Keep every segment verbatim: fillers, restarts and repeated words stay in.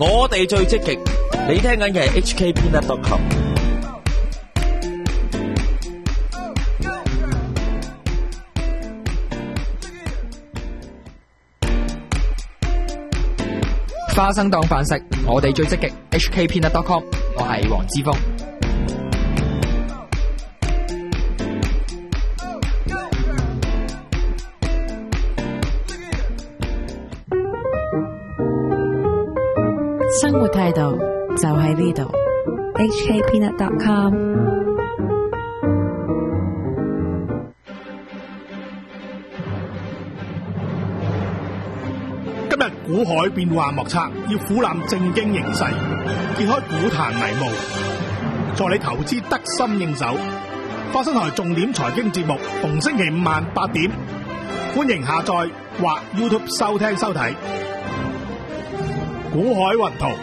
我哋最積極。你聽緊嘅係 H K Peanut dot com。 花生當飯食，我哋最積極 H K Peanut dot com， 我係黃之鋒。 生活態度就喺呢度 H K Peanut dot com。 今日股海變幻莫測，要俯瞰正經形勢，揭開股壇迷霧，助你投資得心應手。花生台重點財經節目，逢星期五晚八點，歡迎下載或 YouTube 收聽收睇。股海雲圖。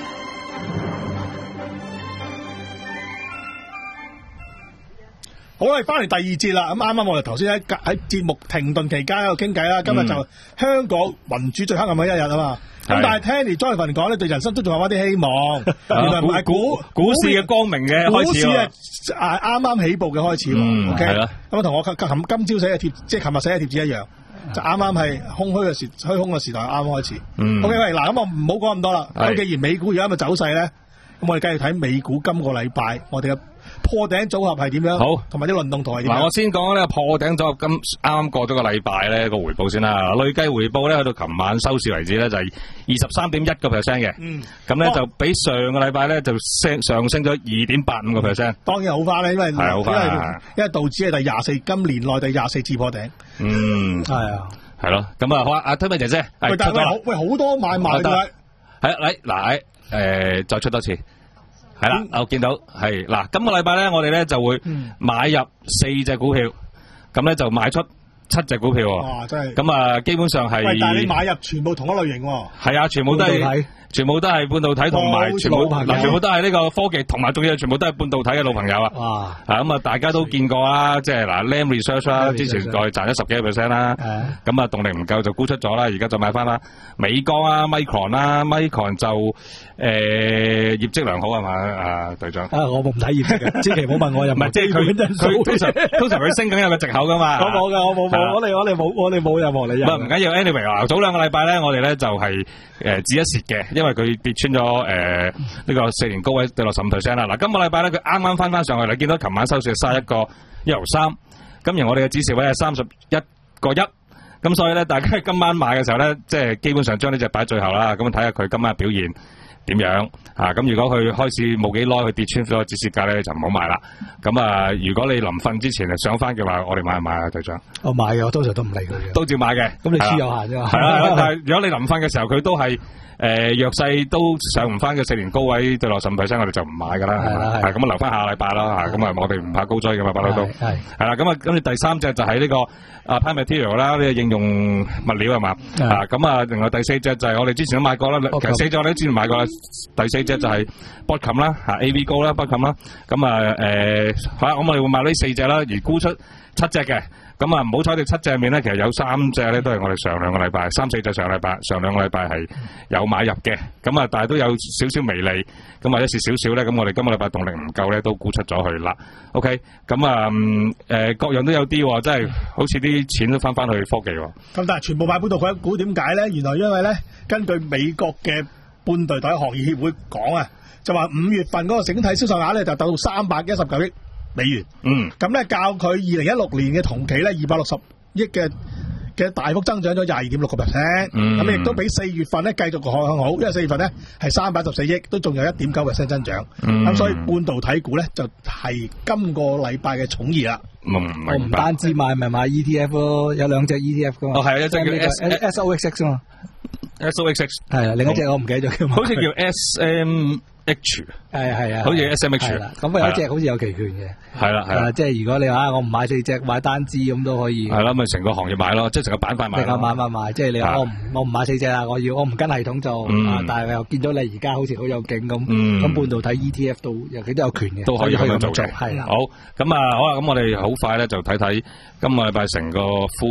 好啦，翻嚟第二節啦。咁啱啱我哋頭先喺喺節目停頓期間喺度傾偈啦。今日就香港民主最黑暗嘅一日啊嘛。咁、嗯、但係聽嚟 Jonathan 講咧，對人生都仲有翻啲希望。原來唔係股股市嘅光明嘅開始喎。 股市啊，啱啱起步嘅開始。 嗯， OK。 係啦。 咁同我今今朝寫嘅貼，即係琴日寫嘅貼紙一樣。就啱啱係空虛嘅時，虛空嘅時代啱啱開始。嗯。OK， 喂，嗱，咁我唔好講咁多啦。咁既然美股而家咁嘅走勢咧，咁我哋繼續睇美股今個禮拜我哋嘅破頂組合係點樣？好，同埋啲運動圖係點樣？ 嗱，我先講呢個破頂組合，今啱啱過咗個禮拜咧個回報先啦。累計回報咧去到琴晚收市為止咧就係二十三點一個 percent 嘅。嗯。咁咧就比上個禮拜咧就升上升咗二點八五個 percent。 當然好翻啦，因為係好翻， 因為道指係第廿四，今年內第廿四次破頂。 嗯。係啊。係咯。咁啊好啊，阿推咩姐姐？ 喂，但係好喂好多買賣㗎。 係嚟嗱誒，再出多次。係啦，我見到係嗱，今個禮拜咧，我哋咧就會買入四隻股票，咁咧就賣出七隻股票。 哇，真係！ 咁啊，基本上係。喂， 但係你買入全部同一類型喎。 係啊，全部都係，全部都係半導體同埋全部嗱，全部都係呢個科技，同埋仲要全部都係半導體嘅老朋友啊。哇！啊咁啊，大家都見過啦，即係嗱 ，Lam Research 啦，之前再賺咗十幾個 percent 啦。咁啊，動力唔夠就沽出咗啦，而家就買翻啦。美光啊 ，Micron 啦 ，Micron 就誒業績良好係嘛啊隊長。 啊，我冇唔睇業績嘅，千祈唔好問我又唔係， 即係佢佢通常通常佢升緊有個藉口噶嘛。 我冇噶，我冇冇，我哋我哋冇我哋冇任何理由。 唔係唔緊要 ，anyway 啊，早兩個禮拜咧，我哋咧就係誒止一蝕嘅，因為佢跌穿咗誒呢個四年高位跌落十五 percent 啦。嗱，今個禮拜咧佢啱啱翻翻上去，你見到琴晚收市係卅一個一毫三，咁而我哋嘅止蝕位係三十一個一。咁所以咧，大家今晚買嘅時候咧，即係基本上將呢隻擺最後啦。咁睇下佢今晚表現點樣啊？咁如果佢開始冇幾耐，佢跌穿咗個止蝕價咧，就唔好買啦。咁啊，如果你臨瞓之前上翻嘅話，我哋買唔買啊，隊長？ 我買嘅，我通常都唔理佢嘅， 都照買嘅。 咁你輸有限啫嘛。 係啦，但係如果你臨瞓嘅時候，佢都係。誒、呃、弱勢都上唔翻嘅四年高位對落十五 percent，我哋就唔買㗎啦，係嘛？係咁啊，留翻下禮拜啦嚇，咁啊我哋唔怕高追嘅嘛，不嬲都係係啦。咁啊，跟住第三隻就係呢、這個啊 Applied Material 啦，呢個應用物料係嘛？啊咁啊，另外第四隻就係我哋之前都買過啦，其實四隻我哋都之前買過啦。第四隻就係 Broadcom 啦，嚇 A V 高啦 Broadcom 啦，咁啊誒好啦，咁我哋會買呢四隻啦，而沽出七隻嘅。咁啊，唔好彩哋七隻入面咧，其實有三隻咧都係我哋上兩個禮拜，三四隻上禮拜，上兩個禮拜係有買入嘅。咁啊，但係都有少少微利，咁或者是少少咧。咁我哋今個禮拜動力唔夠咧，都沽出咗去啦。OK，咁啊，誒、呃、各樣都有啲，即係好似啲錢都翻翻去科技。咁但係全部買半導體股點解咧？原來因為咧，根據美國嘅半導體行業協會講啊，就話五月份嗰個整體銷售額咧就達到三百一十九億美元，嗯，咁咧較佢二零一六年嘅同期咧二百六十億嘅嘅大幅增長咗廿二點六個 percent， 咁亦都比四月份咧繼續向好，因為四月份咧係三百一十四億，都仲有一點九 percent 增長，咁、嗯、所以半導體股咧就係、是、今個禮拜嘅寵兒啦。 我唔單止買，咪買 E T F 咯，有兩隻 E T F 噶嘛。 哦，係啊，一隻叫 S S O X X 啊嘛 ，S O X X 係啊，另一隻我唔記得咗叫， 好似叫 S M H， 係係啊， 好似 S M H， 咁有一隻好似有期權嘅， 係啦係啦， 即係如果你話我唔買四隻，買單支咁都可以， 係啦，咪成個行業買咯，即係成個板塊買， 成個板塊買，即係你話我唔我唔買四隻啦，我要我唔跟系統做，但係又見到你而家好似好有勁咁，咁半導體 E T F 都尤其都有權嘅， 都可以咁做嘅， 係啦。 好，咁啊好啦，咁我哋好快咧就睇睇今個禮拜成個 full list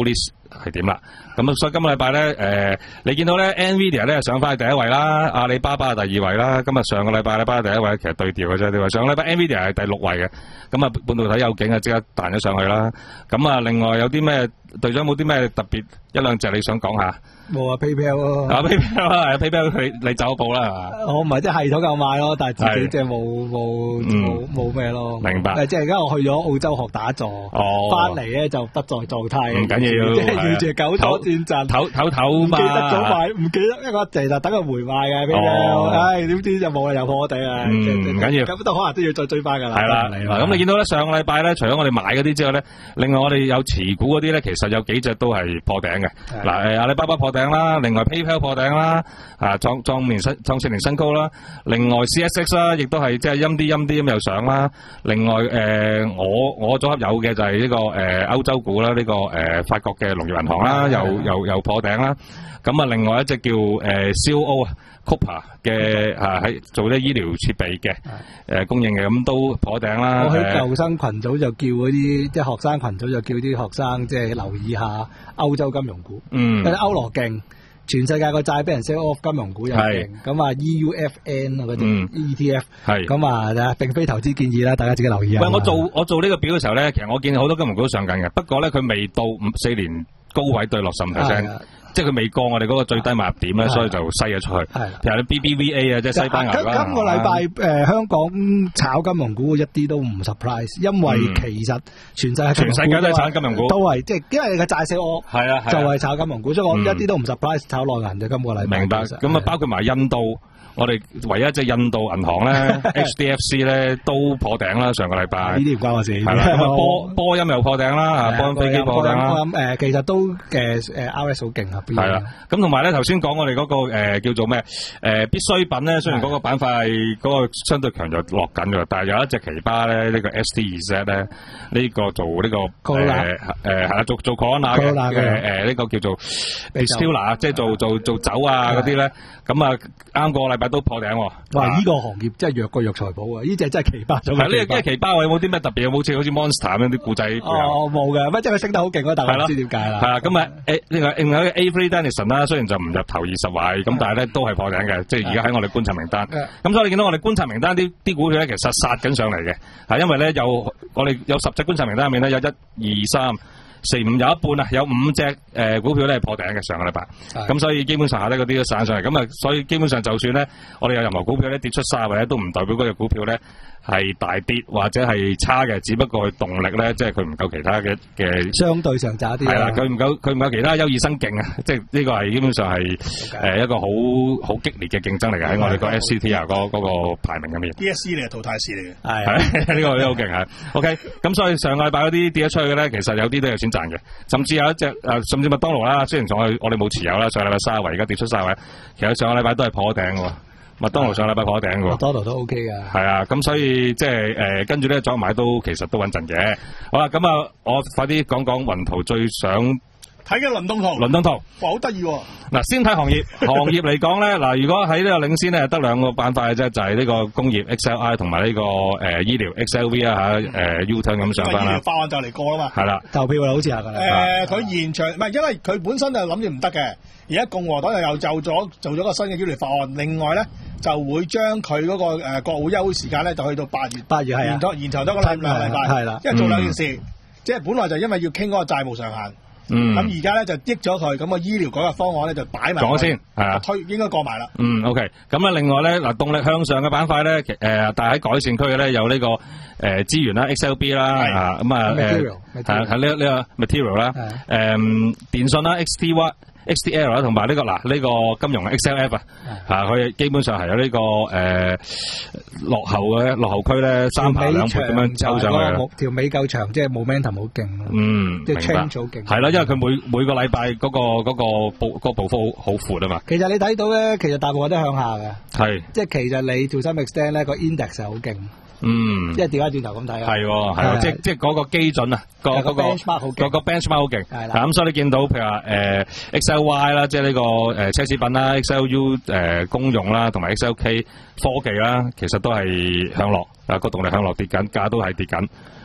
係點啦。咁所以今個禮拜咧，誒、呃，你見到咧 Nvidia 咧上翻去第一位啦，阿里巴巴係第二位啦。咁啊上個禮拜阿里巴巴第一位，其實對調嘅啫。你話上個禮拜 Nvidia 係第六位嘅，咁啊半導體有景啊，即刻彈咗上去啦。咁啊，另外有啲咩隊長冇啲咩特別一兩隻你想講下？ 冇啊 PayPal 咯， 啊 PayPal 啊 PayPal 佢你走步啦係嘛？ 我唔係即係系統夠買咯，但係自己即係冇冇冇冇咩咯。 明白。 即係而家我去咗澳洲學打坐，翻嚟咧就不在狀態。 唔緊要， 即係要住九左轉陣， 唞唞唞嘛。 唔記得咗買，唔記得一個就就等佢回賣嘅 PayPal，唉點知就冇啦，又破地啊。 唔緊要， 咁都可能都要再追翻㗎啦。 係啦，咁你見到咧上個禮拜咧，除咗我哋買嗰啲之外咧，另外我哋有持股嗰啲咧，其實有幾隻都係破頂嘅。嗱誒阿里巴巴破頂啦，另外 PayPal 破頂啦，啊創創年新創四年新高啦。另外 C S X 啦，亦都係即係陰啲陰啲咁又上啦。另外誒、呃、我我組合有嘅就係呢、這個誒歐、呃、洲股啦，呢、這個誒、呃、法國嘅農業銀行啦，又又又破頂啦。咁啊，另外一隻叫誒、呃、C O O 啊 Cooper 嘅啊喺做啲醫療設備嘅誒、呃、供應嘅，咁都破頂啦。 我喺舊生群組就叫嗰啲即係學生群組就叫啲學生即係留意下歐洲金融股，嗯，因為歐羅勁。全世界個債俾人 sell off， 金融股又勁，咁啊 E U F N 啊嗰啲 E T F， 咁啊並非投資建議啦，大家自己留意下。 喂，我做我做呢個表嘅時候咧，其實我見好多金融股都上緊嘅，不過咧佢未到五四年高位對落十五 percent。即係佢未過我哋嗰個最低買入點咧，所以就篩咗出去。譬如啲 B B V A 啊，即係西班牙啦。 今個禮拜誒香港炒金融股一啲都唔 surprise， 因為其實全世界全世界都係炒金融股， 都係即係因為你嘅債息我係啊， 就係炒金融股，所以我一啲都唔 surprise 炒內銀嘅今個禮拜。 明白。咁啊，包括埋印度。我哋唯一一隻印度銀行咧，H D F C 咧都破頂啦，上個禮拜。 呢啲唔關我事。 係啦，波波音又破頂啦，波音飛機破頂啦。 波音誒，其實都嘅誒 R S 好勁啊。 係啦，咁同埋咧頭先講我哋嗰個誒叫做咩誒必需品咧，雖然嗰個板塊嗰個相對強就落緊嘅，但係有一隻奇葩咧，呢個 S T 二 Z 咧，呢個做呢個誒誒係啦，做做 Corona 嘅誒呢個叫做 Distiller，即係做做做酒啊嗰啲咧，咁啊啱個禮拜都破頂喎！ 哇！呢、這個行業真係弱過藥材鋪啊！呢隻真係奇葩咗。 係呢個真係奇葩喎！有冇啲咩特別？有冇似好似 Monster 咁樣啲故仔？ 哦，冇嘅，乜即係佢升得好勁咯，但係唔知點解啦。 係啦，咁啊誒另外另外一個 A3 Denison 啦，雖然就唔入頭二十位，咁但係咧都係破頂嘅，即係而家喺我哋觀察名單。咁所以你見到我哋觀察名單啲啲股票咧，其實殺緊上嚟嘅，係因為咧有我哋有十隻觀察名單入面咧，有一二三。四五有一半啊，有五隻誒、呃、股票咧係破頂嘅上個禮拜，咁所以基本上下咧嗰啲都散上嚟，咁啊所以基本上就算咧我哋有任何股票咧跌出卅位咧，都唔代表嗰隻股票咧係大跌或者係差嘅，只不過佢動力咧即係佢唔夠其他嘅嘅相對上渣啲。係啦， 佢唔夠佢唔夠其他優異生勁啊，即係呢個係基本上係誒一個好好激烈嘅競爭嚟嘅，喺我哋個 S C T 啊嗰嗰個排名入面。 D S C 嚟嘅淘汰市嚟嘅。 係呢個都好勁係。OK， 咁所以上個禮拜嗰啲跌咗出去嘅咧，其實有啲都有錢賺嘅，甚至有一隻誒、呃，甚至麥當勞啦，雖然仲係我哋冇持有啦，上個禮拜卅位，而家跌出卅位，其實上個禮拜都係破頂嘅。麥當勞上個禮拜破頂嘅。 麥當勞都 OK 㗎。 係啊，咁所以即係誒，跟住咧再買都其實都穩陣嘅。好啦，咁啊，我快啲講講雲圖最想睇嘅輪動圖。 輪動圖， 哇，好得意喎！ 嗱，先睇行業，行業嚟講咧，嗱，如果喺呢個領先咧，得兩個板塊嘅啫，就係、是、呢個工業 X L I 同埋呢個誒、呃、醫療 X L V 啊嚇，誒 U turn 咁上翻啦。 法案就嚟過啦嘛。係啦， 投票啦，好似係㗎啦。 誒，佢、呃、延長唔係，因為佢本身就諗住唔得嘅，而家共和黨又又就咗做咗個新嘅醫療法案，另外咧就會將佢嗰個誒國會休會時間咧就去到八月， 八月係延咗延長多個兩兩禮拜，係啦，因為做兩件事，嗯、即係本來就因為要傾嗰個債務上限。嗯，咁而家咧就益咗佢，咁個醫療改革方案咧就擺埋咗先，係啊，推應該過埋啦。嗯 ，OK，咁啊，另外咧嗱，動力向上嘅板塊咧，誒、呃，但係喺改善區嘅咧有呢、這個誒資、呃、源啦 ，X L B 啦，啊，咁啊，誒，係係呢呢個 material 啦，誒、呃，電信啦 ，X T Y。X T L 啦，同埋呢個嗱呢個金融 X L F 啊，嚇佢基本上係有呢個誒落後嘅落後區咧，三排兩撥咁樣抽上去。 條尾夠長，即係 momentum 好勁咯。 嗯， 即係 change 好勁。 係啦，因為佢每每個禮拜嗰個嗰個步嗰個步幅好好闊啊嘛。 其實你睇到咧，其實大部分都向下嘅。 係。即係其實你 to some extent 咧個 index 係好勁。 嗯， 即係調翻轉頭咁睇啊， 係喎，係喎，即係即係嗰個基準啊，個嗰個嗰個 benchmark 好勁，係啦，咁所以你見到譬如話誒 X L Y 啦，即係呢個誒奢侈品啦 ，X L U 誒公用啦，同埋 X L K 科技啦，其實都係向落，啊個動力向落跌緊，價都係跌緊。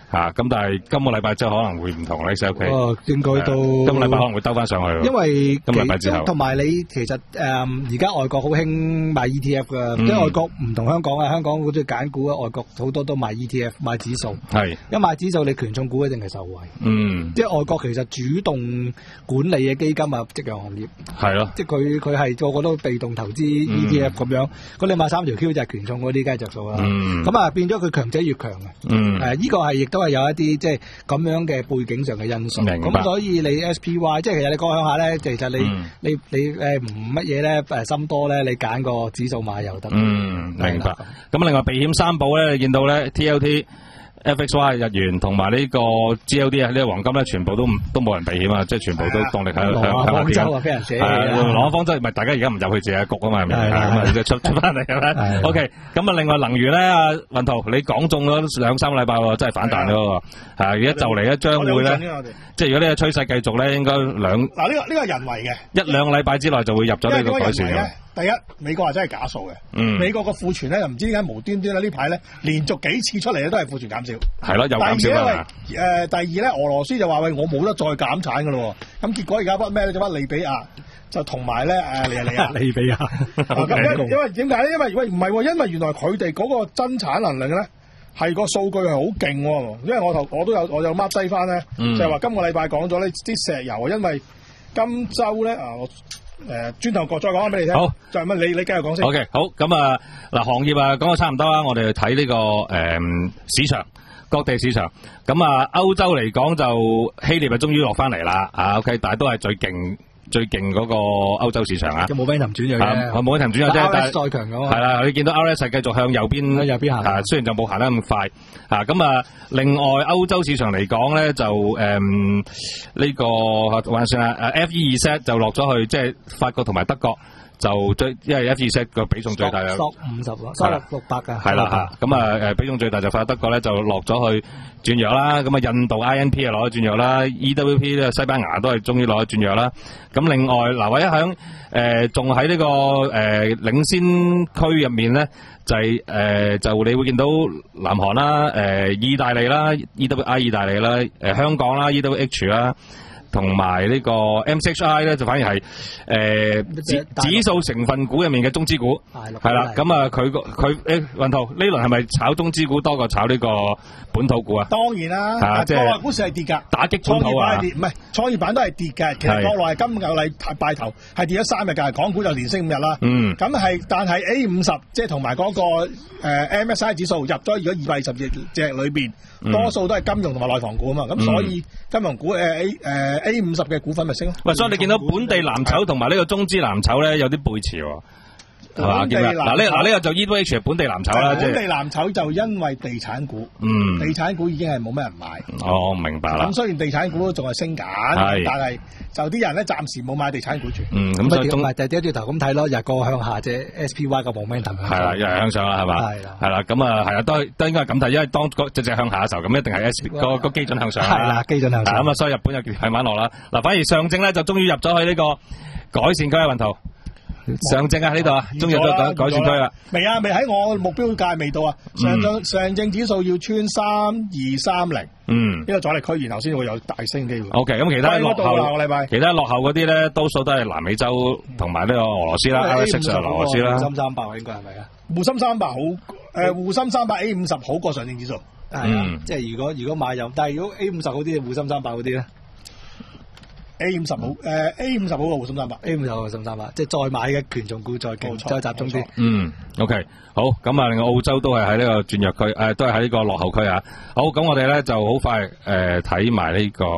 嚇，咁但係今個禮拜之後可能會唔同咧 ，C L K。 哦，應該都今個禮拜可能會兜翻上去。 因為今個禮拜之後， 同埋你其實誒而家外國好興買 E T F 噶，即係外國唔同香港啊，香港好中意揀股啊，外國好多都買 E T F 買指數。係。一買指數，你權重股一定係受惠。嗯。即係外國其實主動管理嘅基金啊，夕陽行業。係咯。即係佢佢係個個都被動投資 E T F 咁樣，咁你買三條 Q 就係權重嗰啲，梗係着數啦。嗯。咁啊變咗佢強者越強啊。嗯。誒，呢個係亦都係有一啲即係咁樣嘅背景上嘅因素。明白。咁所以你 S P Y 即係其實你講向下咧，其實你你你誒唔乜嘢咧誒心多咧，你揀個指數買又得。嗯，明白。咁另外避險三寶咧，你見到咧 T L T。F X Y 日元同埋呢個 G L D 啊，呢個黃金咧，全部都都冇人避險啊，即係全部都動力喺度向向下跌。啊，俾人寫。係朗方舟，唔係大家而家唔入去自己局啊嘛，係咪？咁啊，就出出翻嚟係咪 ？OK，咁啊，另外能源咧，阿雲圖你講中咗兩三個禮拜喎，真係反彈咯。係啊，而家就嚟咧將會咧，即係如果呢個趨勢繼續咧，應該兩嗱呢個呢個係人為嘅， 一兩個禮拜之內就會入咗呢個改善嘅。 第一，美國係真係假數嘅。嗯。美國個庫存咧又唔知點解無端端咧呢排咧連續幾次出嚟咧都係庫存減少。係咯，又減少啦。第二咧，誒第二咧，俄羅斯就話喂我冇得再減產㗎咯喎。咁結果而家屈咩咧？就屈利比亞就同埋咧誒利亞利亞。利比亞。咁因因為點解咧？因為喂唔係喎，因為原來佢哋嗰個增產能力咧係個數據係好勁喎。因為我頭我都有我有 mark 低翻咧，就係話今個禮拜講咗呢啲石油，因為今週咧啊我。誒，轉頭再再講翻俾你聽。好，就係乜？你你繼續講先。O K，好，咁啊，嗱，行業啊，講到差唔多啦，我哋睇呢個誒、嗯、市場，各地市場。咁啊，歐洲嚟講就希臘啊，終於落翻嚟啦，啊 ，O K， 但係都係最勁。最勁嗰個歐洲市場啊，有冇 momentum 轉弱嘅？冇 momentum 轉弱啫，但係再強嘅係啦，你見到 R S 係繼續向右邊右邊行啊，雖然就冇行得咁快啊。咁啊，另外歐洲市場嚟講咧，就誒呢、嗯這個還算啊，誒 F E 二 set 就落咗去，即係法國同埋德國。就最，因為 F 二 set 個比重最大有索五十咯，收六百㗎。係啦嚇，咁啊誒比重最大就法德國咧就落咗去轉弱啦，咁啊印度 I N P 啊攞咗轉弱啦 ，E W P 咧西班牙都係終於攞咗轉弱啦。咁另外嗱，我一響誒仲喺呢個誒、呃、領先區入面咧，就係、是、誒、呃、就你會見到南韓啦、誒、呃、意大利啦、E W I 意大利啦、誒、呃、香港啦、E W H 啦。同埋呢個 M C H I 咧，就反而係誒、呃、指指數成分股入面嘅中資股，係啦。咁啊，佢個佢誒雲圖呢輪係咪炒中資股多過炒呢個本土股啊？當然啦，啊，即係國內股市係跌㗎，打擊本土啊，唔係創業板都係跌嘅。其實國內係今個禮拜頭係跌咗三日㗎，港股就連升五日啦。嗯，咁係但係 A 五十即係同埋嗰個、呃、M S I 指數入咗，如果二百二十隻隻裏邊，多數都係金融同埋內房股啊嘛。咁、嗯、所以金融股誒 A 誒。A 五十嘅股份咪升咯。喂，所以你見到本地藍籌同埋呢個中資藍籌咧有啲背馳喎，係嘛？嗱呢嗱呢個就 E W H 係本地藍籌啦，本地藍籌就因為地產股，嗯，地產股已經係冇咩人買。哦，明白啦。咁雖然地產股仲係升緊，但係就啲人咧暫時冇買地產股住。嗯，咁所以中就掉掉頭咁睇咯，日個向下啫 S P Y 個 momentum 係啦，又係向上啦，係嘛？係啦，係啦，咁啊係啊，都都應該係咁睇，因為當嗰隻隻向下嘅時候，咁一定係 S P 個個基準向上。係啦，基準向上。咁啊，所以日本又係慢落啦。嗱，反而上證咧就終於入咗去呢個改善區嘅運圖。上證啊呢度啊，終於都改改善區啦。未啊，未喺我目標價未到啊。上證、嗯、上證指數要穿三二三零，嗯，呢個阻力區，然後先會有大升機會。O K，咁其他落後，其他落後嗰啲咧，多數都係南美洲同埋呢個俄羅斯啦 ，R S 啊，俄羅斯啦。滬深三百應該係咪啊？滬深三百好，誒，滬深三百 A 五十好過上證指數。係啊，即係如果如果買入，但係如果 A 五十嗰啲，滬深三百嗰啲咧？A 五十好，誒 A 五十好過滬深三百 ，A 五十好過滬深三百，即係再買嘅權重股再勁，再集中啲。嗯 ，OK，好，咁啊，另外澳洲都係喺呢個轉弱區，誒、呃，都係喺呢個落後區啊。好，咁我哋咧就好快誒睇埋呢個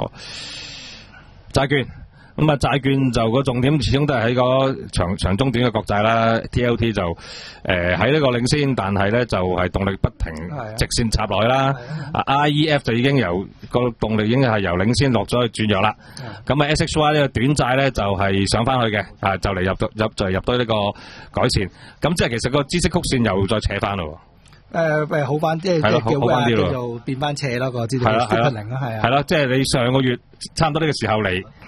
債券。咁啊，債券就個重點始終都係喺個長長中短嘅國債啦。T L T 就誒喺呢個領先，但係咧就係、是、動力不停直線插落去啦。啊 I E F 就已經由個動力已經係由領先落咗去轉弱啦。咁啊 S H Y 呢個短債咧就係、是、上翻去嘅，啊就嚟入到入就嚟入到呢個改善。咁即係其實個孳息曲線又再扯翻咯。誒誒好翻，即係即係叫叫做變翻斜咯個孳息曲線零啦，係啊。係咯，即係你上個月差唔多呢個時候嚟。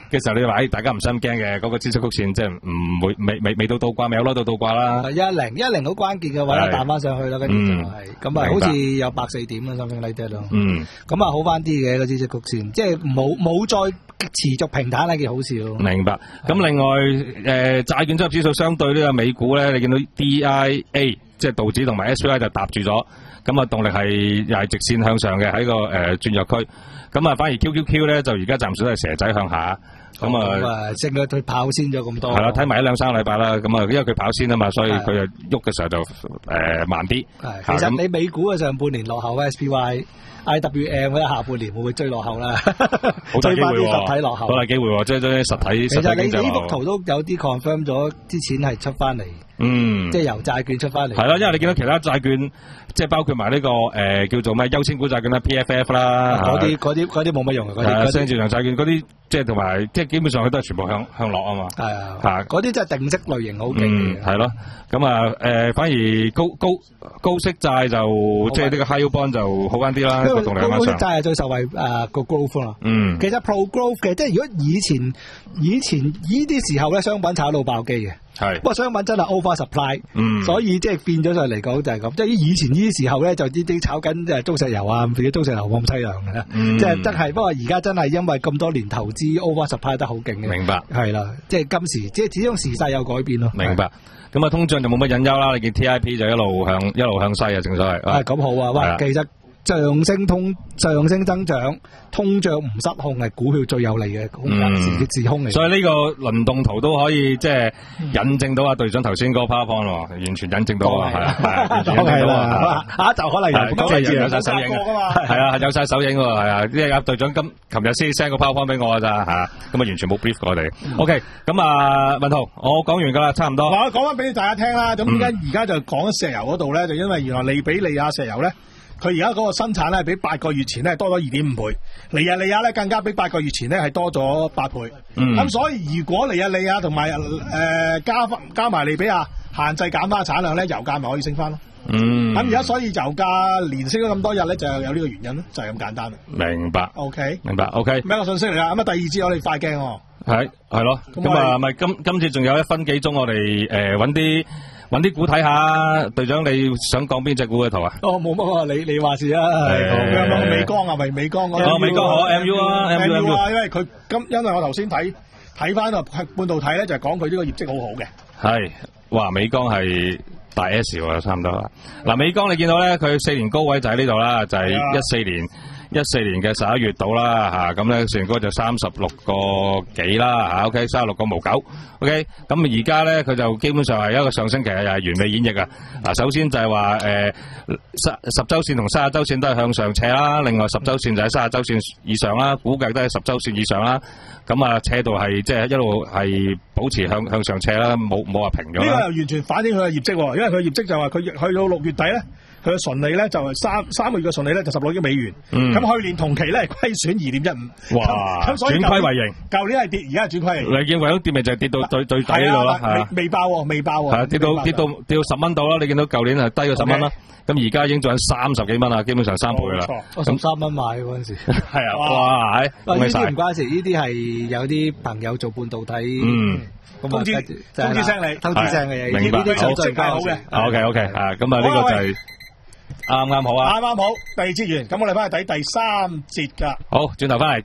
嘅時候，你話誒大家唔使咁驚嘅，嗰個孳息曲線即係唔會未未未到倒掛，未有攞到倒掛啦。 一零一零好關鍵嘅位彈翻上去啦，跟住就係咁啊，好似有百四點啊，something like that咯。嗯，咁啊好翻啲嘅個孳息曲線，即係冇冇再持續平坦係件好事咯。 明白。咁另外誒債券綜合指數相對呢個美股咧，你見到 D I A 即係道指同埋 S P Y 就搭住咗，咁啊動力係又係直線向上嘅喺個誒轉弱區。咁啊，反而 Q Q Q 咧就而家暫時都係蛇仔向下，咁啊，升咗佢跑先咗咁多。係啦，睇埋一兩三個禮拜啦，咁啊，因為佢跑先啊嘛，所以佢就喐嘅時候就誒慢啲。 係，其實你美股嘅上半年落後 S P Y、I W M 咧，下半年會唔會追落後啦？ 好大機會喎， 實體落後， 好大機會喎，即係啲實體。 其實你呢幅圖都有啲 confirm 咗啲錢係出翻嚟。嗯，即係由債券出翻嚟。係啦， 因為你見到其他債券，即係包括埋呢個誒叫做咩優先股債券啦 ，P F F 啦， 嗰啲嗰啲嗰啲冇乜用嘅。 係啊，商業債券嗰啲，即係同埋即係基本上佢都係全部向向落啊嘛。係啊，嚇嗰啲真係定息類型好勁嘅。 係咯，咁啊誒，反而高高高息債就即係呢個 high yield bond 就好翻啲啦。個動力高息債係最受惠誒個 growth 啦。嗯，其實 pro growth 嘅，即係如果以前以前呢啲時候咧，商品炒到爆機嘅。係，不過商品真係 over supply，嗯，所以即係變咗上嚟講就係咁，即係以前呢啲時候咧就啲啲炒緊即係中石油啊，自己中石油咁淒涼嘅，嗯，即係真係，不過而家真係因為咁多年投資 over supply 得好勁嘅， 明白， 係啦，即係今時即係始終時勢有改變咯， 明白，咁啊通脹就冇乜隱憂啦，你見 T I P 就一路向一路向西啊，正所謂， 係咁好啊，喂，其實。上升通上升增長，通脹唔失控係股票最有利嘅空間，自自空嚟。 所以呢個輪動圖都可以即係引證到阿隊長頭先嗰個 PowerPoint 喎，完全引證到啊，係啊， 係啦，下一集可能有即係有晒手影啊，係啊，有晒手影喎，係啊，因為阿隊長今琴日先 send 個 PowerPoint 俾我㗎咋嚇，咁啊完全冇 brief 過我哋。OK，咁啊文豪，我講完㗎啦，差唔多。 我講翻俾大家聽啦，咁點解而家就講石油嗰度咧？就因為原來利比里亞石油咧。佢而家嗰個生產咧，比八個月前咧多咗二點五倍，尼日利亞咧更加比八個月前咧係多咗八倍。咁、嗯、所以如果尼日利亞同埋誒加翻加埋利比亞限制減翻產量咧，油價咪可以升翻咯。嗯，咁而家所以油價連升咗咁多日咧，就有呢個原因咯，就係、是、咁簡單。 明白。 O、okay? K。 明白。O K。 咩個信息嚟啦？咁啊，第二節我哋快鏡喎。 係係咯。咁啊，咪今今次仲有一分幾鐘，我哋誒揾啲。揾啲股睇下，隊長你想講邊隻股嘅圖啊？ 哦，冇乜啊，你你話事啊。 係美光啊，咪美光嗰個。 哦，美光好 M U 啊 ，M U 啊，因為佢今因為我頭先睇睇翻個半導體咧，就係講佢呢個業績好好嘅。係， 哇，美光係大 S 喎，差唔多啦。嗱，美光你見到咧，佢四年高位就喺呢度啦，就係一四年。一四年嘅十一月到啦嚇，咁咧成個就三十六個幾啦嚇 ，OK， 三十六個毛九 ，OK，咁而家咧佢就基本上係一個上升期，又係完美演繹啊！嗱，首先就係話誒十十週線同三十週線都係向上斜啦，另外十週線就喺三十週線以上啦，估計都係十週線以上啦，咁啊斜度係即係一路係保持向向上斜啦，冇冇話平咗。 呢個又完全反映佢嘅業績喎，因為佢業績就話佢去到六月底咧。佢嘅純利咧就係三三個月嘅純利咧就十六億美元，咁、嗯、去年同期咧虧損二點一五，哇！咁所以轉虧為盈， 舊年係跌，而家係轉虧。 你見為咗跌咪就係跌到最最底呢度啦，係啊，未爆喎，未爆喎， 係啊，跌到跌到跌到十蚊度啦。你見到舊年係低過十蚊啦，咁而家已經做緊三十幾蚊啦，基本上三倍啦。 我十三蚊買嗰陣時， 係啊，哇！ 呢啲唔關事，呢啲係有啲朋友做半導體，嗯， 通知通知聲你， 通知聲嘅嘢， 明白， 呢啲就最好嘅。 O K O K 啊，咁啊呢個就係。啱啱好啊！ 啱啱好，第二節完，咁我哋翻去睇第三節噶。 好，轉頭翻嚟。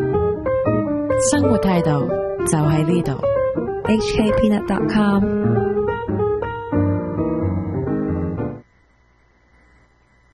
生活態度就喺呢度。H K Peanut dot com